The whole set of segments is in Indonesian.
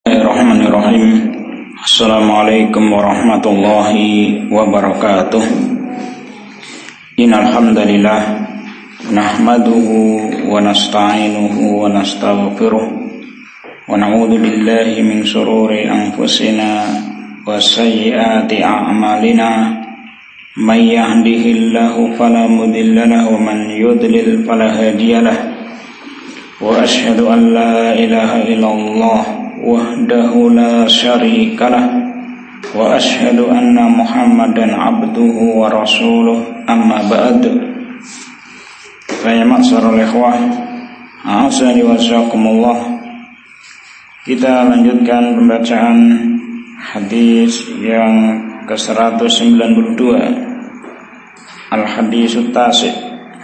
Bismillahirrahmanirrahim. Assalamualaikum warahmatullahi wabarakatuh. Innal hamdalillah nahmaduhu wa nasta'inuhu wa nastaghfiruh wa na'udzu billahi min shururi anfusina wa sayyiati a'malina. May yahdihillahu fala mudilla lahu wa man yudlil fala hadiyalah. Wa asyhadu an la ilaha illallah wahdahu la syarikalah wa asyhadu anna Muhammadan abduhu wa rasuluh, amma ba'd. Saya ma'asyiral ikhwah, a'azani wa jazakumullah. Kita lanjutkan pembacaan hadis yang ke-192, Al-Hadisut Tasi'.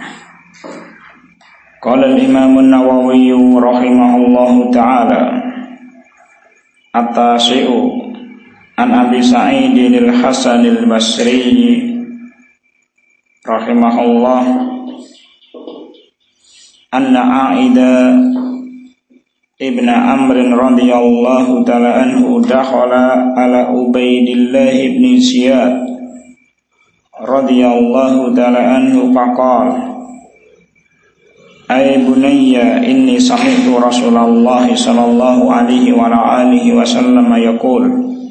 Qala al-Imam an-Nawawi rahimahullahu ta'ala, At-Tasi'u an Abi Sa'id al-Hasan al-Basri rahimahullah anna A'ida ibn Amr radhiyallahu ta'ala anhu dakhala ala Ubaidillah ibn Ziyad radhiyallahu ta'ala anhu faqala, ay bunayya inni sami'tu Rasulullah sallallahu alaihi wa alihi wasallam yaqul,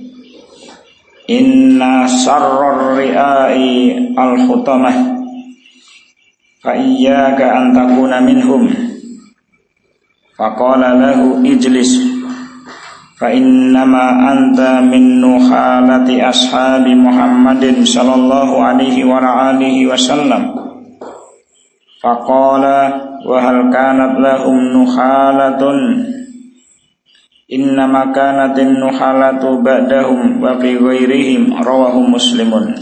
inna sarrar ri'ai al-hutamah fa iyyaka an takuna minhum. Faqala lahu ijlis fa innama anta min nuhalati ashabi Muhammadin sallallahu alaihi wa alihi wasallam. Faqala wa hal kanat lahum nuhalatun, innama kanatin nuhalatu ba'dahum wa fi ghairihim, rawahu Muslimun.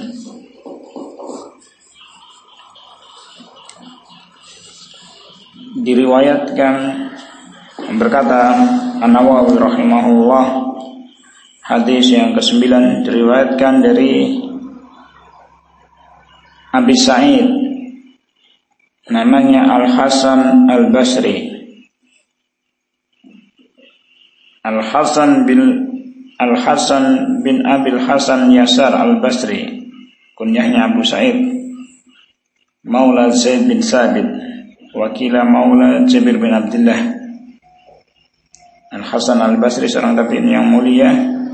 Diriwayatkan, berkata An-Nawawi rahimahullah, hadis yang ke-9 diriwayatkan dari Abi Sa'id, namanya Al-Hasan Al-Basri. Al-Hasan bin Abil Hasan Yasar Al-Basri, kunyahnya Abu Sa'id, Maula Zaid bin Sabit, wakila Maula Jabir bin Abdullah. Al-Hasan Al-Basri seorang tabi'in yang mulia.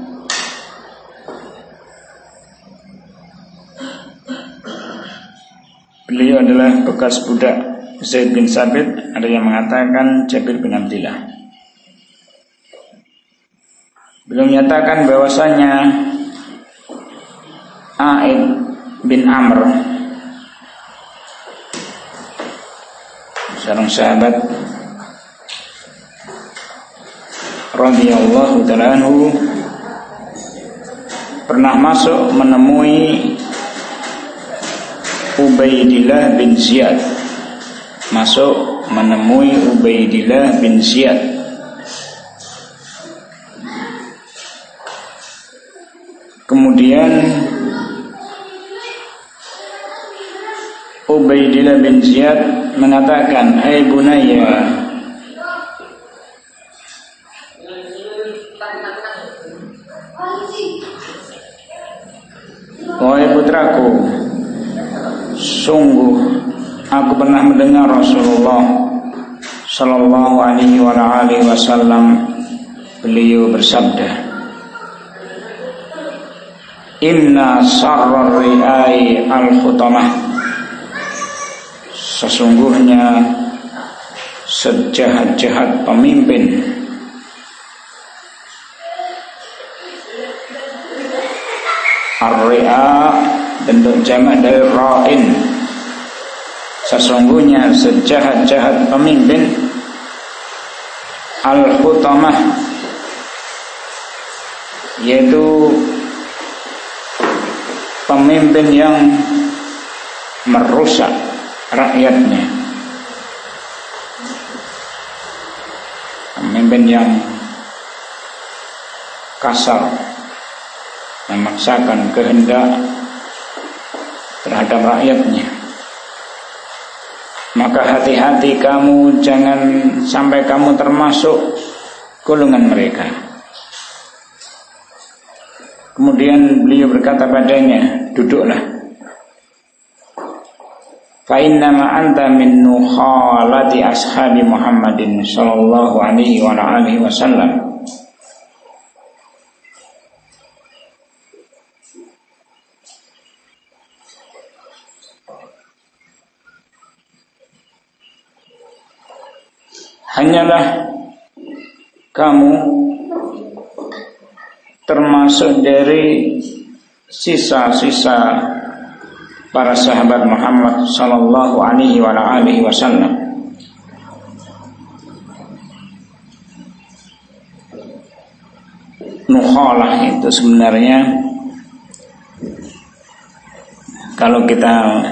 Beliau adalah bekas budak Zaid bin Sabit, ada yang mengatakan Jabir bin Abdullah. Beliau menyatakan bahwasanya A'id bin Amr, seorang sahabat radhiyallahu ta'ala anhu, pernah masuk menemui Ubaidillah bin Ziyad, masuk menemui Ubaidillah bin Ziyad. Kemudian Ubaidillah bin Ziyad mengatakan, ay bunayya, wahai putraku, sungguh aku pernah mendengar Rasulullah sallallahu alaihi wa alihi wasallam, beliau bersabda, inna sarrar ri'ai al-hutamah, sesungguhnya sejahat-jahat pemimpin ar-ri'a, bentuk jamak dari ra'in, sesungguhnya sejahat-jahat pemimpin al-hutamah, yaitu pemimpin yang merusak rakyatnya, pemimpin yang kasar, memaksakan kehendak terhadap rakyatnya. Maka hati-hati kamu, jangan sampai kamu termasuk golongan mereka. Kemudian beliau berkata padanya, duduklah. Fa innama anta min nukhalati ashabi Muhammadin sallallahu alaihi wa alihi wasallam. Hanyalah kamu termasuk dari sisa-sisa para sahabat Muhammad sallallahu alaihi wa alihi wasallam. Nukhalah itu sebenarnya kalau kita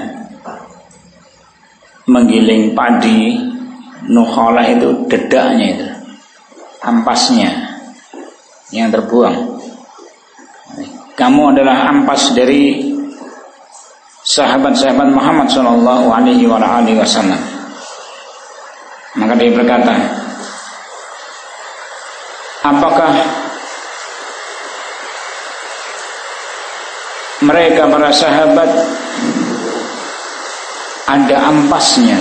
menggiling padi, nukhalah itu dedaknya itu, ampasnya yang terbuang. Kamu adalah ampas dari sahabat-sahabat Muhammad sallallahu alaihi wasallam. Maka dia berkata, apakah mereka para sahabat ada ampasnya?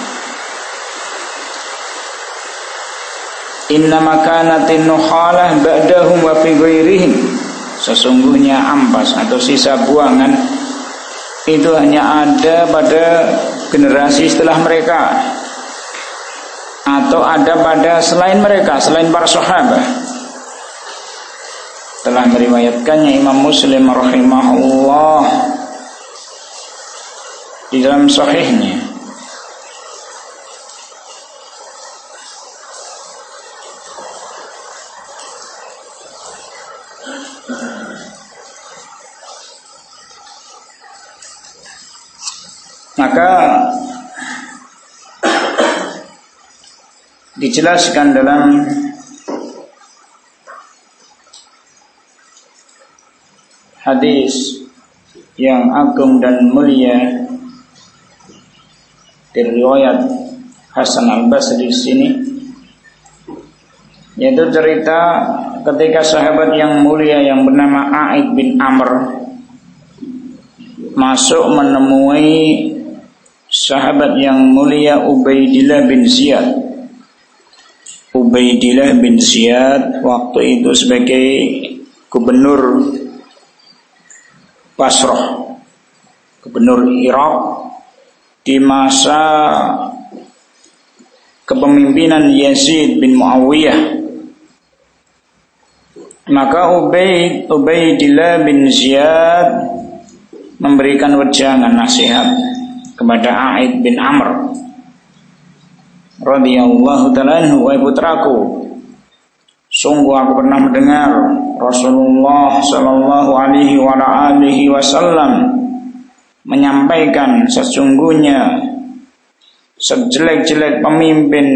Innama kanatin nukhalah ba'dahum wa fi ghairihim. Sesungguhnya ampas atau sisa buangan itu hanya ada pada generasi setelah mereka, atau ada pada selain mereka, selain para sahabat. Telah meriwayatkannya Imam Muslim rahimahullah di dalam sahihnya. Maka dijelaskan dalam hadis yang agung dan mulia dari riwayat Hasan Al-Basri di sini, yaitu cerita ketika sahabat yang mulia yang bernama A'id bin Amr masuk menemui sahabat yang mulia Ubaidillah bin Ziyad. Ubaidillah bin Ziyad waktu itu sebagai gubernur Basrah, gubernur Irak di masa kepemimpinan Yazid bin Muawiyah. Maka Ubaidillah bin Ziyad memberikan wejangan nasihat kepada A'id bin Amr radhiyallahu ta'ala anhu, wahai putraku, sungguh aku pernah mendengar Rasulullah sallallahu alaihi wa alihi wasallam menyampaikan sesungguhnya sejelek-jelek pemimpin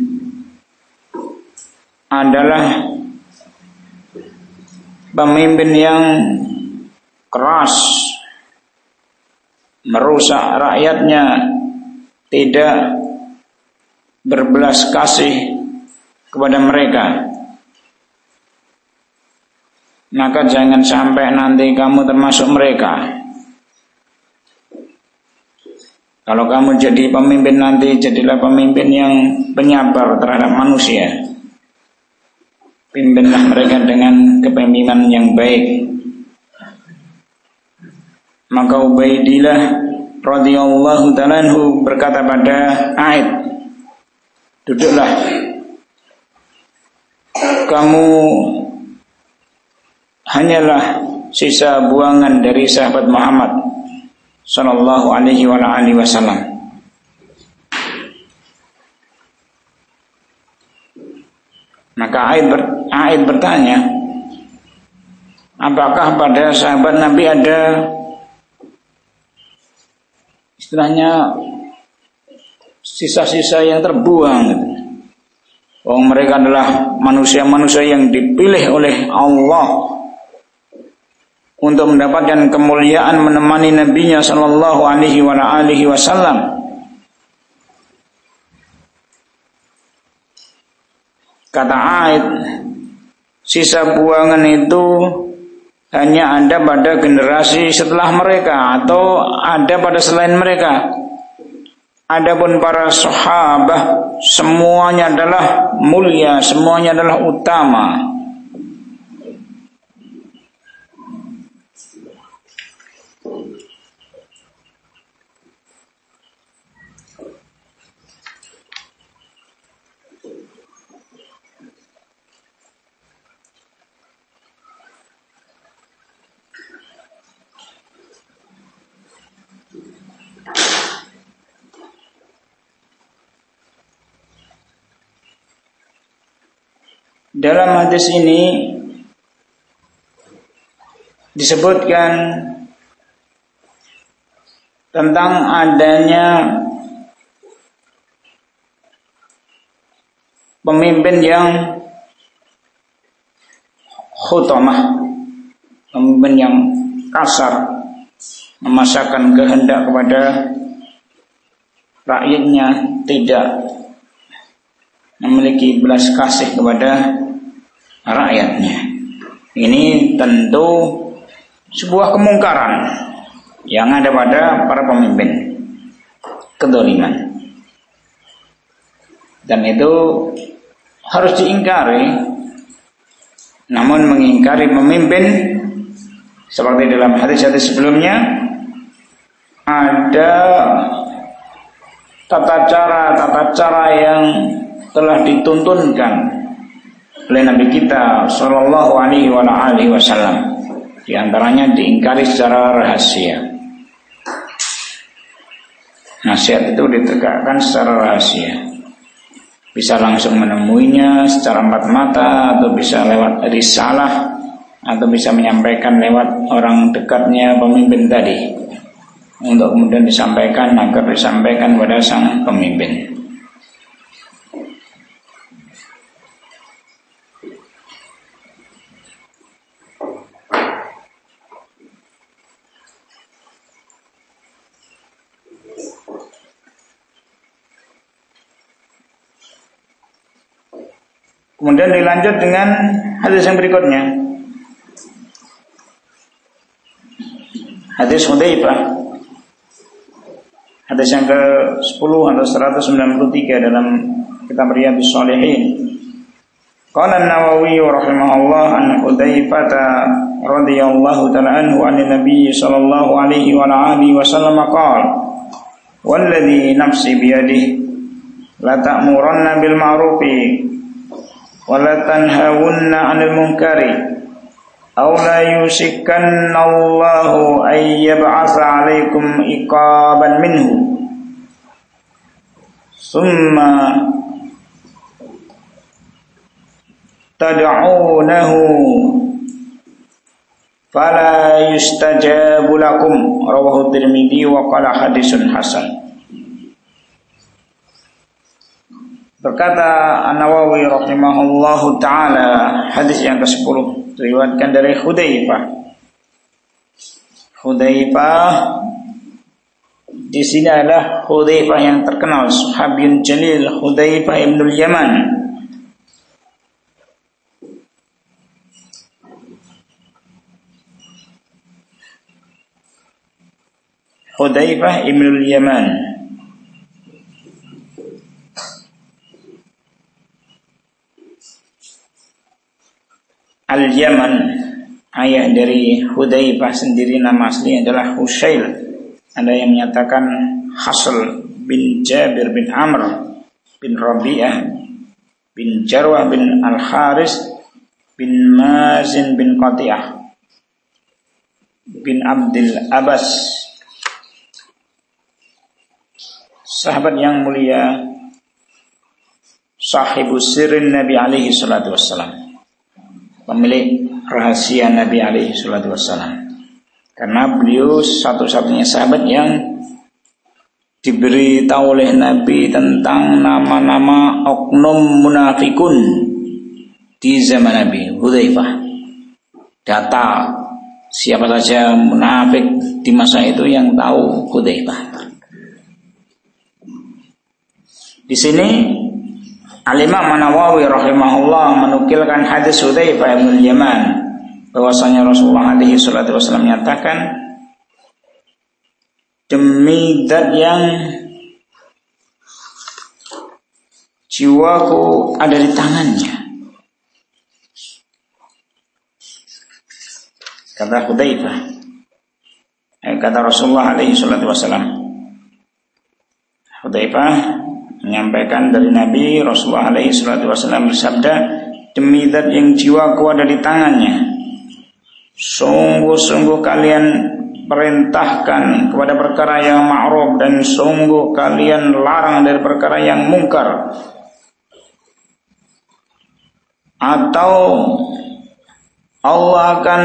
adalah pemimpin yang keras, merusak rakyatnya, tidak berbelas kasih kepada mereka. Maka jangan sampai nanti kamu termasuk mereka. Kalau kamu jadi pemimpin nanti, jadilah pemimpin yang penyabar terhadap manusia. Pimpinlah mereka dengan kepemimpinan yang baik. Maka Ubaidillah radhiyallahu ta'ala anhu berkata pada A'id, duduklah, kamu hanyalah sisa buangan dari sahabat Muhammad sallallahu alaihi wasallam. Maka A'id bertanya, apakah pada sahabat Nabi ada istilahnya sisa-sisa yang terbuang? Oh, mereka adalah manusia-manusia yang dipilih oleh Allah untuk mendapatkan kemuliaan menemani Nabi-Nya sallallahu alaihi wasallam. Kata A'id, sisa buangan itu hanya ada pada generasi setelah mereka atau ada pada selain mereka. Adapun para sahabat semuanya adalah mulia, semuanya adalah utama. Dalam hadis ini disebutkan tentang adanya pemimpin yang khutamah, pemimpin yang kasar, memaksakan kehendak kepada rakyatnya, tidak memiliki belas kasih kepada rakyatnya. Ini tentu sebuah kemungkaran yang ada pada para pemimpin, kedzaliman, dan itu harus diingkari. Namun mengingkari pemimpin seperti dalam hadis-hadis sebelumnya, ada tata cara yang telah dituntunkan oleh Nabi kita Shallallahu Alaihi Wasallam. Di antaranya diingkari secara rahasia. Nasihat itu ditegakkan secara rahasia. Bisa langsung menemuinya secara empat mata, atau bisa lewat risalah, atau bisa menyampaikan lewat orang dekatnya pemimpin tadi, untuk kemudian disampaikan agar disampaikan pada sang pemimpin. Kemudian dilanjut dengan hadis yang berikutnya. Hadis Hudzaifah. Hadis yang ke-10 atau 193 dalam kitab Riyadhus Shalihin. Qala An-Nawawi rahimahullah an Hudzaifah radhiyallahu ta'ala anhu an Nabi sallallahu alaihi wa alihi wasallam qala: "Walladzi nafsi biyadihi la ta'muranna bil ma'rufi wala tanhawunna 'anil munkari aw la yusikanna Allahu ay yab'atsa 'alaikum iqaban minhu summa tad'unahu fala yustajabu lakum." Rawahu Tirmidzi wa qala hadisun hasan. Berkata An-Nawawi rahimahullahu ta'ala, hadis yang ke-10 diriwayatkan dari Hudzaifah. Hudzaifah di sini adalah Hudzaifah yang terkenal, sahabiyun jalil, Hudzaifah ibnul Yaman. Hudzaifah ibnul Yaman. Al-Yaman, ayah dari Hudzaifah sendiri nama aslinya adalah Hushail. Ada yang menyatakan Hasl bin Jabir bin Amr bin Rabi'ah bin Jarwah bin Al-Haris bin Mazin bin Qati'ah bin Abdul Abbas, sahabat yang mulia, sahibus sirrin Nabi alaihi salatu wassalam, pemilik rahasia Nabi alaihi salatu wassalam. Karena beliau satu-satunya sahabat yang diberitahu oleh Nabi tentang nama-nama oknum munafikun di zaman Nabi. Hudzaifah, data siapa saja munafik di masa itu yang tahu Hudzaifah. Di sini Al-Imam An-Nawawi rahimahullah menukilkan hadis Hudzaifah bin Yaman bahwasanya Rasulullah alaihi salatu wasallam menyatakan, demi zat yang jiwaku ada di tangannya, kata Hudzaifah, kata Rasulullah alaihi salatu wasallam. Hudzaifah menyampaikan dari Nabi Rasulullah alaihi salatu wasallam bersabda, demi zat yang jiwaku ada di tangannya, sungguh-sungguh kalian perintahkan kepada perkara yang ma'ruf dan sungguh kalian larang dari perkara yang mungkar, atau Allah akan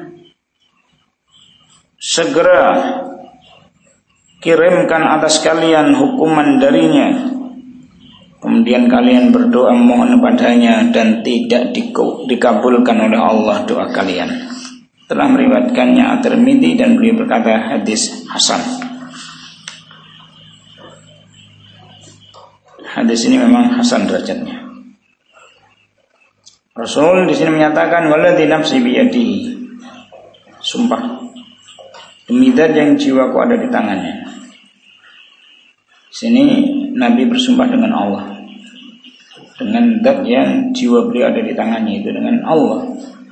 segera kirimkan atas kalian hukuman darinya, kemudian kalian berdoa mohon padanya dan tidak dikabulkan oleh Allah doa kalian. Telah meriwayatkannya At-Tirmidzi dan beliau berkata hadis hasan. Hadis ini memang hasan derajatnya. Rasul di sini menyatakan waladzi nafsi biyadihi, sumpah demi zat yang jiwaku ada di tangannya. Di sini Nabi bersumpah dengan Allah, dengan zat yang jiwa beliau ada di tangannya, itu dengan Allah.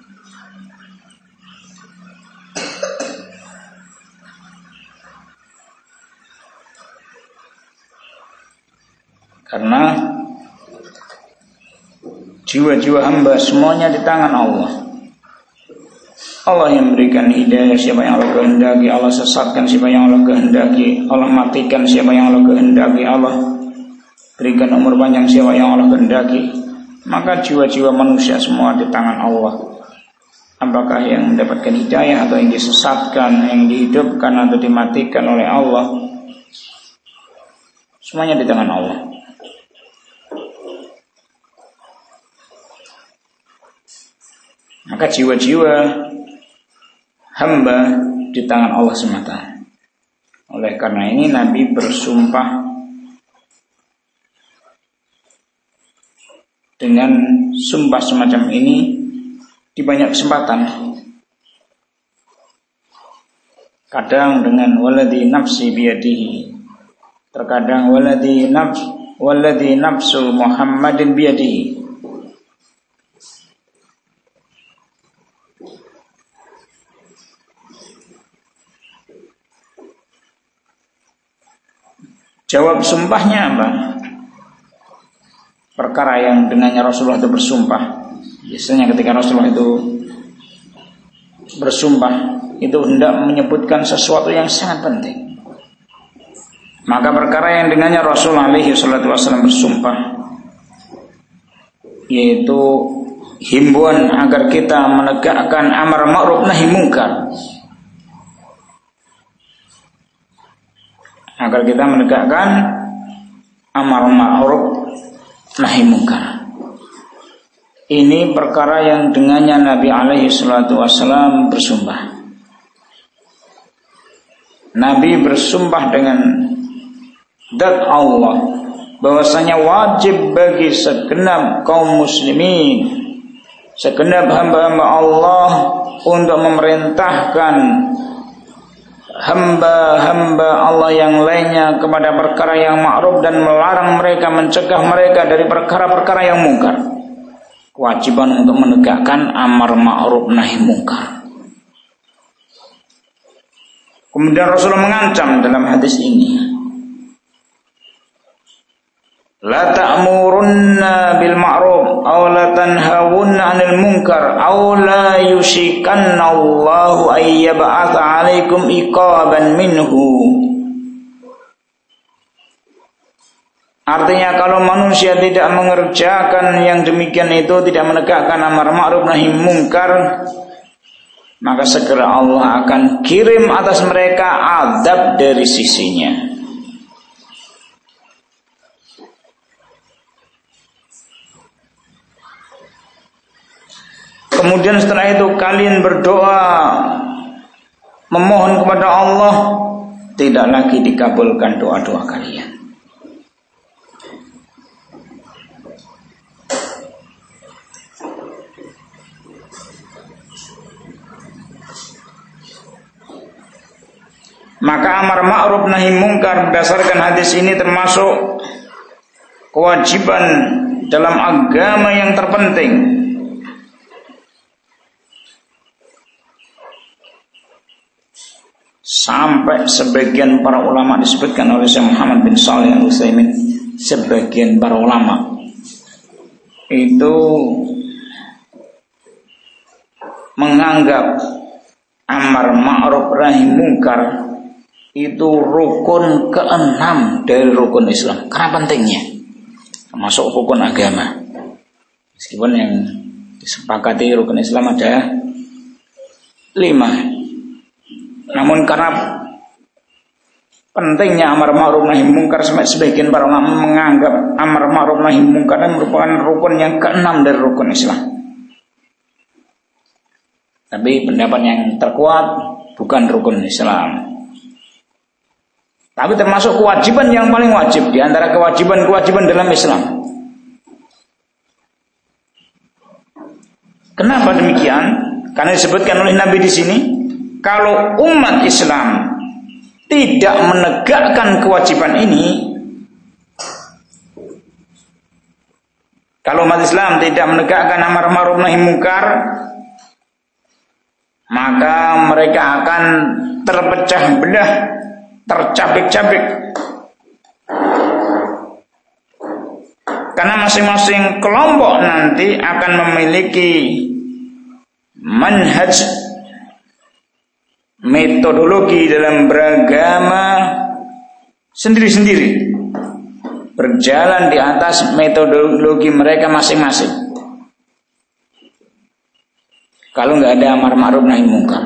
Karena jiwa-jiwa hamba semuanya di tangan Allah. Allah yang memberikan hidayah siapa yang Allah kehendaki, Allah sesatkan siapa yang Allah kehendaki, Allah matikan siapa yang Allah kehendaki, Allah berikan umur panjang siapa yang Allah kehendaki. Maka jiwa-jiwa manusia semua di tangan Allah. Apakah yang mendapatkan hidayah atau yang disesatkan, yang dihidupkan atau dimatikan oleh Allah, semuanya di tangan Allah. Maka jiwa-jiwa hamba di tangan Allah semata. Oleh karena ini Nabi bersumpah dengan sumpah semacam ini di banyak kesempatan. Kadang dengan waladzi nafsi biyadihi, terkadang waladzi nafsu Muhammadin biyadihi. Jawab sumpahnya apa? Perkara yang dengannya Rasulullah itu bersumpah. Biasanya ketika Rasulullah itu bersumpah, itu hendak menyebutkan sesuatu yang sangat penting. Maka perkara yang dengannya Rasulullah alaihi salatu wasallam bersumpah, yaitu himbauan agar kita menegakkan amar ma'ruf nahi munkar, agar kita menegakkan amar ma'ruf nahi munkar. Ini perkara yang dengannya Nabi alaihi salatu wasallam bersumpah. Nabi bersumpah dengan zat Allah bahwasanya wajib bagi segenap kaum muslimin, segenap hamba-hamba Allah untuk memerintahkan hamba-hamba Allah yang lainnya kepada perkara yang ma'ruf dan melarang mereka, mencegah mereka dari perkara-perkara yang mungkar. Kewajiban untuk menegakkan amar ma'ruf nahi mungkar. Kemudian Rasulullah mengancam dalam hadis ini, la ta'murunna bil ma'ruf aw la tanhawunna 'anil munkar aw la yushikanna Allahu ay yab'atsa 'alaikum iqaban minhu. Artinya kalau manusia tidak mengerjakan yang demikian itu, tidak menegakkan amar ma'ruf nahi munkar, maka segera Allah akan kirim atas mereka azab dari sisinya. Kemudian setelah itu kalian berdoa memohon kepada Allah, tidak lagi dikabulkan doa-doa kalian. Maka amar ma'ruf nahi mungkar berdasarkan hadis ini termasuk kewajiban dalam agama yang terpenting. Sampai sebagian para ulama disebutkan oleh Syekh Muhammad bin Shalih Al-Utsaimin, sebagian para ulama itu menganggap amar ma'ruf nahi mungkar itu rukun ke-6 dari rukun Islam. Karena pentingnya, termasuk rukun agama. Meskipun yang disepakati rukun Islam ada 5, namun karena pentingnya amar ma'ruf nahi mungkar, sebagian para ulama menganggap amar ma'ruf nahi mungkar merupakan rukun yang ke-6 dari rukun Islam. Tapi pendapat yang terkuat bukan rukun Islam, tapi termasuk kewajiban yang paling wajib di antara kewajiban-kewajiban dalam Islam. Kenapa demikian? Karena disebutkan oleh Nabi di sini, kalau umat Islam tidak menegakkan kewajiban ini, kalau umat Islam tidak menegakkan amar ma'ruf nahi mungkar, maka mereka akan terpecah belah, tercabik-cabik. Karena masing-masing kelompok nanti akan memiliki manhaj, metodologi dalam beragama sendiri-sendiri, berjalan di atas metodologi mereka masing-masing. Kalau nggak ada amar ma'ruf nahi mungkar,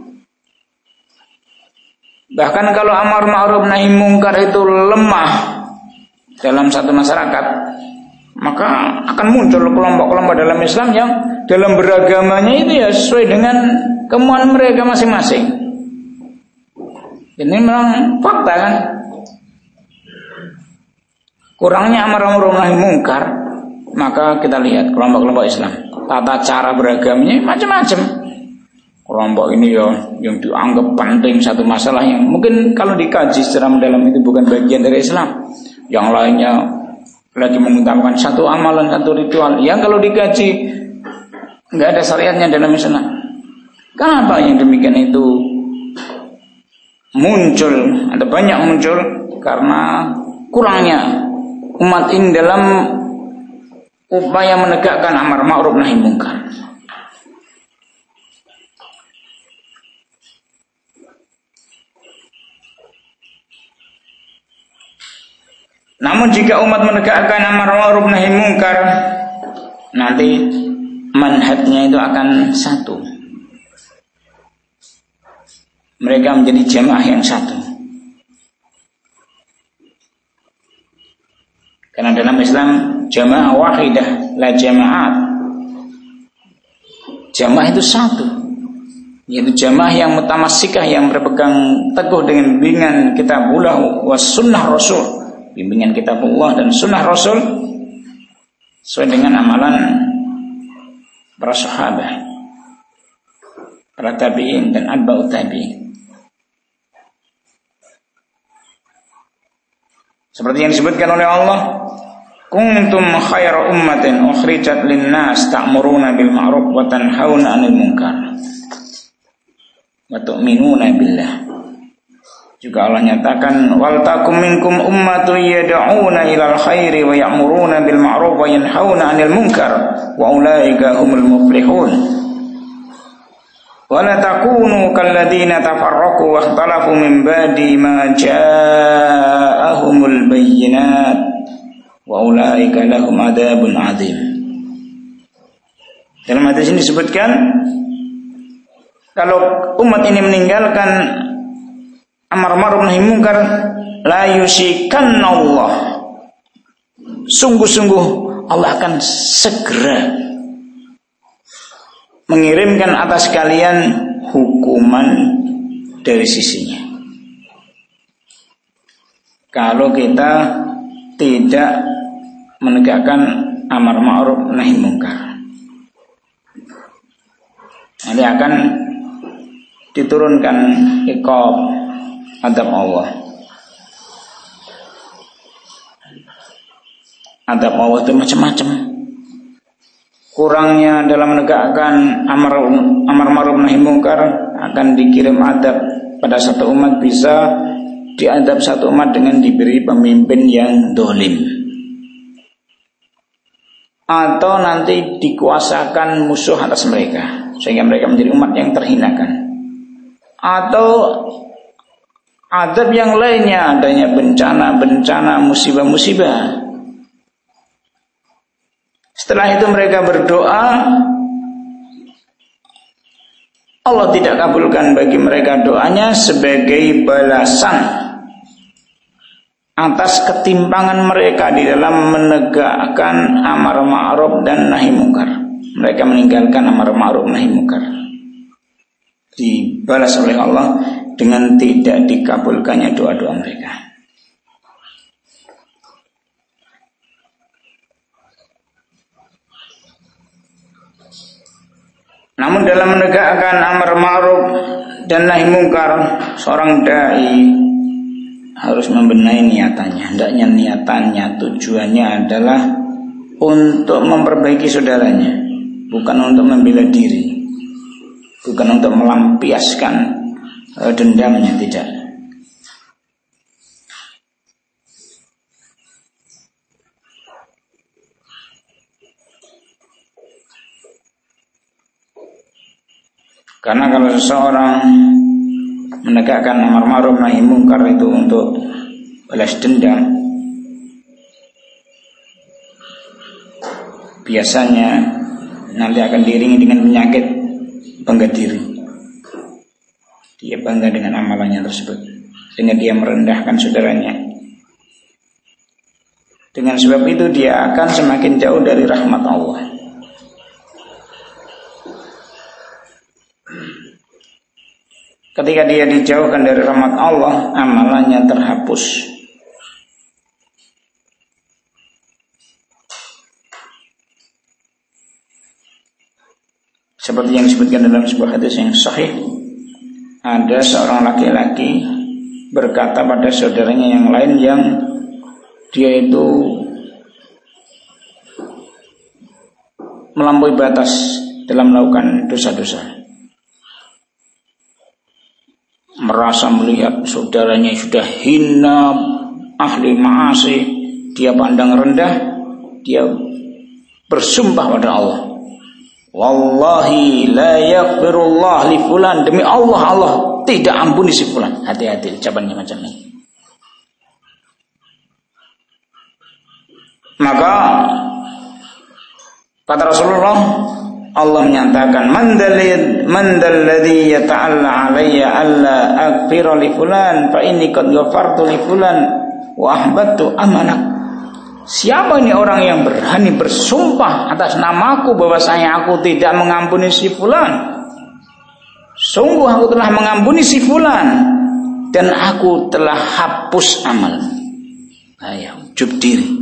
bahkan kalau amar ma'ruf nahi mungkar itu lemah dalam satu masyarakat, maka akan muncul kelompok-kelompok dalam Islam yang dalam beragamanya itu ya sesuai dengan kemauan mereka masing-masing. Ini memang fakta kan? Kurangnya amar ma'ruf nahi mungkar, maka kita lihat kelompok-kelompok Islam, tata cara beragamanya macam-macam. Kelompok ini ya yang dianggap penting satu masalah yang mungkin kalau dikaji secara mendalam itu bukan bagian dari Islam. Yang lainnya lagi mengutamakan satu amalan, satu ritual yang kalau dikaji nggak ada syariatnya dalam Islam. Kenapa yang demikian itu muncul atau banyak muncul? Karena kurangnya umat ini dalam upaya menegakkan amar ma'ruf nahi mungkar. Namun jika umat menegakkan amar ma'ruf nahi mungkar, nanti manhajnya itu akan satu. Mereka menjadi jamaah yang satu. Karena dalam Islam jamaah wahidah, la jamaat. Jamaah itu satu, yaitu jamaah yang mutamassikah, yang berpegang teguh dengan bimbingan kitabullah was sunnah rasul, bimbingan kitabullah dan sunnah rasul sesuai dengan amalan para sahabat, para tabi'in dan atba'ut tabi'in. Seperti yang disebutkan oleh Allah, kuntum khairu ummatin ukhrijat lin-nas ta'muruna bil ma'ruf wa tanhauna 'anil munkar wa tu'minuna billah. Juga Allah nyatakan, wal takum minkum ummatun yad'una ilal khairi wa ya'muruna bil ma'ruf wa yanhauna 'anil munkar wa ulaika humul muflihun. Wala takunu kalladzina tafarraqu wa ikhtalafu min ba'di ma ja'ahumul bayyinat wa ulaika lahum adzabun 'adzim. Dalam hadis ini disebutkan kalau umat ini meninggalkan amar ma'ruf nahi mungkar, la yusikanna Allah, sungguh-sungguh Allah akan segera mengirimkan atas kalian hukuman dari sisinya. Kalau kita tidak menegakkan amar ma'ruf nahi mungkar, nanti akan diturunkan iqab, adab Allah. Adab Allah itu macam-macam. Kurangnya dalam menegakkan amar ma'ruf nahi munkar akan dikirim adab pada satu umat, bisa diadab satu umat dengan diberi pemimpin yang dolim, atau nanti dikuasakan musuh atas mereka sehingga mereka menjadi umat yang terhinakan, atau adab yang lainnya, adanya bencana-bencana, musibah-musibah. Setelah itu mereka berdoa, Allah tidak kabulkan bagi mereka doanya sebagai balasan atas ketimpangan mereka di dalam menegakkan amar ma'ruf dan nahi munkar. Mereka meninggalkan amar ma'ruf nahi munkar, dibalas oleh Allah dengan tidak dikabulkannya doa-doa mereka. Namun dalam menegakkan amar ma'ruf dan nahi munkar, seorang dai harus membenahi niatannya. Hendaknya niatannya, tujuannya adalah untuk memperbaiki saudaranya, bukan untuk membela diri, bukan untuk melampiaskan dendamnya, tidak. Karena kalau seseorang menegakkan amar ma'ruf nahi munkar itu untuk balas dendam, biasanya nanti akan diiringi dengan penyakit bangga diri. Dia bangga dengan amalannya tersebut, sehingga dia merendahkan saudaranya. Dengan sebab itu dia akan semakin jauh dari rahmat Allah. Ketika dia dijauhkan dari rahmat Allah, amalannya terhapus. Seperti yang disebutkan dalam sebuah hadis yang sahih, ada seorang laki-laki berkata pada saudaranya yang lain yang dia itu melampaui batas dalam melakukan dosa-dosa. Merasa melihat saudaranya sudah hina, ahli ma'asi, dia pandang rendah, dia bersumpah pada Allah, wallahi la yaghfirullah li fulan, demi Allah, Allah tidak ampuni si fulan. Hati-hati ucapannya macam ini. Maka kata Rasulullah, Allah menyatakan, man dalladhi yata'alla alayya alla aghfira li fulan fa inni qad ghafartu li fulan wa ahbattu amanak. Siapa ini orang yang berani bersumpah atas namaku bahwasanya aku tidak mengampuni si fulan? Sungguh aku telah mengampuni si fulan dan aku telah hapus amal. Ayo, ujub diri.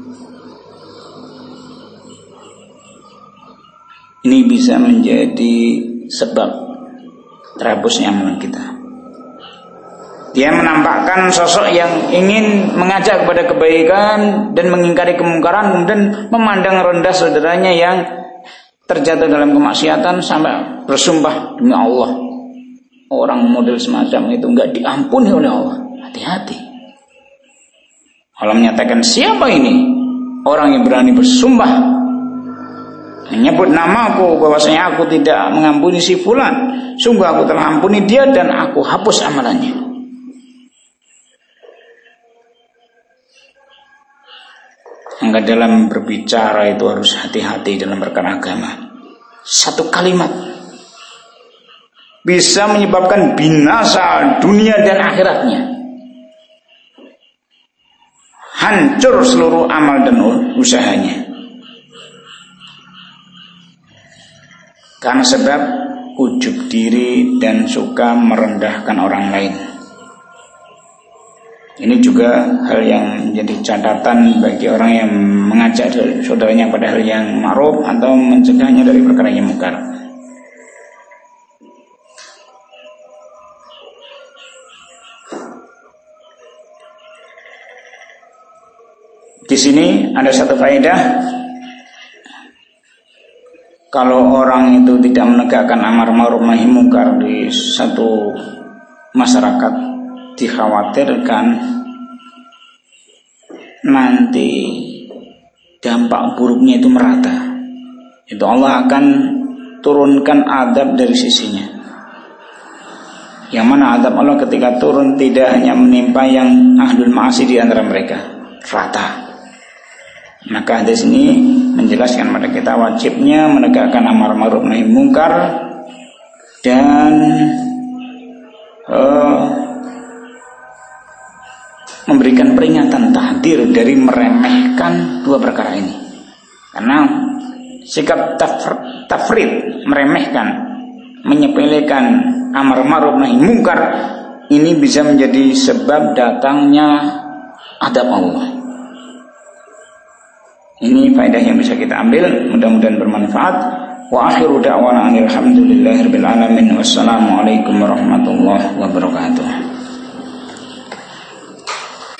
Ini bisa menjadi sebab terhapusnya amalan kita. Dia menampakkan sosok yang ingin mengajak kepada kebaikan dan mengingkari kemungkaran, kemudian memandang rendah saudaranya yang terjatuh dalam kemaksiatan sampai bersumpah, demi Allah, orang model semacam itu enggak diampuni oleh Allah. Hati-hati. Allah menyatakan, siapa ini orang yang berani bersumpah menyebut namaku bahwasanya aku tidak mengampuni si fulan, sungguh aku telah ampuni dia dan aku hapus amalannya. Maka dalam berbicara itu harus hati-hati dalam perkara agama. Satu kalimat bisa menyebabkan binasa dunia dan akhiratnya, hancur seluruh amal dan usahanya. Karena sebab ujub diri dan suka merendahkan orang lain. Ini juga hal yang menjadi catatan bagi orang yang mengajak saudaranya pada hal yang ma'ruf atau mencegahnya dari perkara yang mungkar. Di sini ada satu faedah. Kalau orang itu tidak menegakkan amar ma'ruf nahi munkar di satu masyarakat, dikhawatirkan nanti dampak buruknya itu merata. Itu Allah akan turunkan adab dari sisinya. Yang mana adab Allah ketika turun tidak hanya menimpa yang ahlul ma'asi di antara mereka, rata. Maka hadis ini menjelaskan kepada kita wajibnya menegakkan amar ma'ruf nahi munkar dan memberikan peringatan, tahdir dari meremehkan dua perkara ini. Karena sikap tafrid, meremehkan, menyepelekan amar ma'ruf nahi munkar ini bisa menjadi sebab datangnya adab Allah. Ini faedah yang bisa kita ambil, mudah-mudahan bermanfaat. Wa akhiru da'wana alhamdulillahirabbil alamin. Wassalamualaikum warahmatullahi wabarakatuh.